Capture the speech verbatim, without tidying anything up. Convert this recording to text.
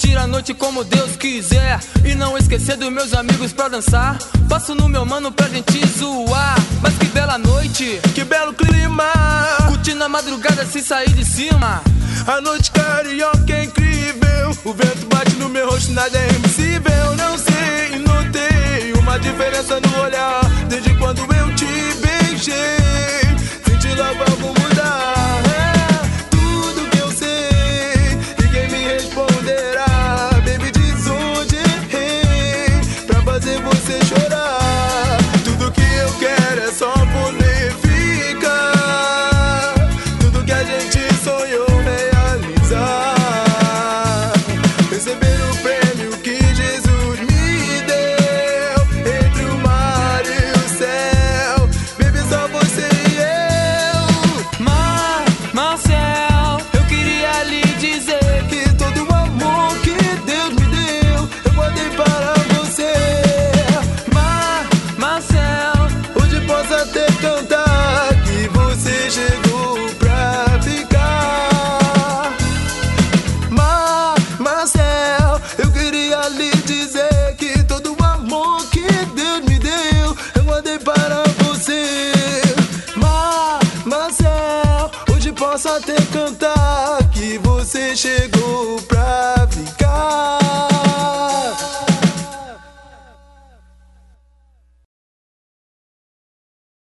curtir a noite como Deus quiser e não esquecer dos meus amigos pra dançar. Faço no meu mano pra gente zoar. Mas que bela noite, que belo clima, curtindo a madrugada sem sair de cima. A noite carioca é incrível, o vento bate no meu rosto, nada é impossível. Não sei, notei uma diferença no olhar desde quando eu te beijei.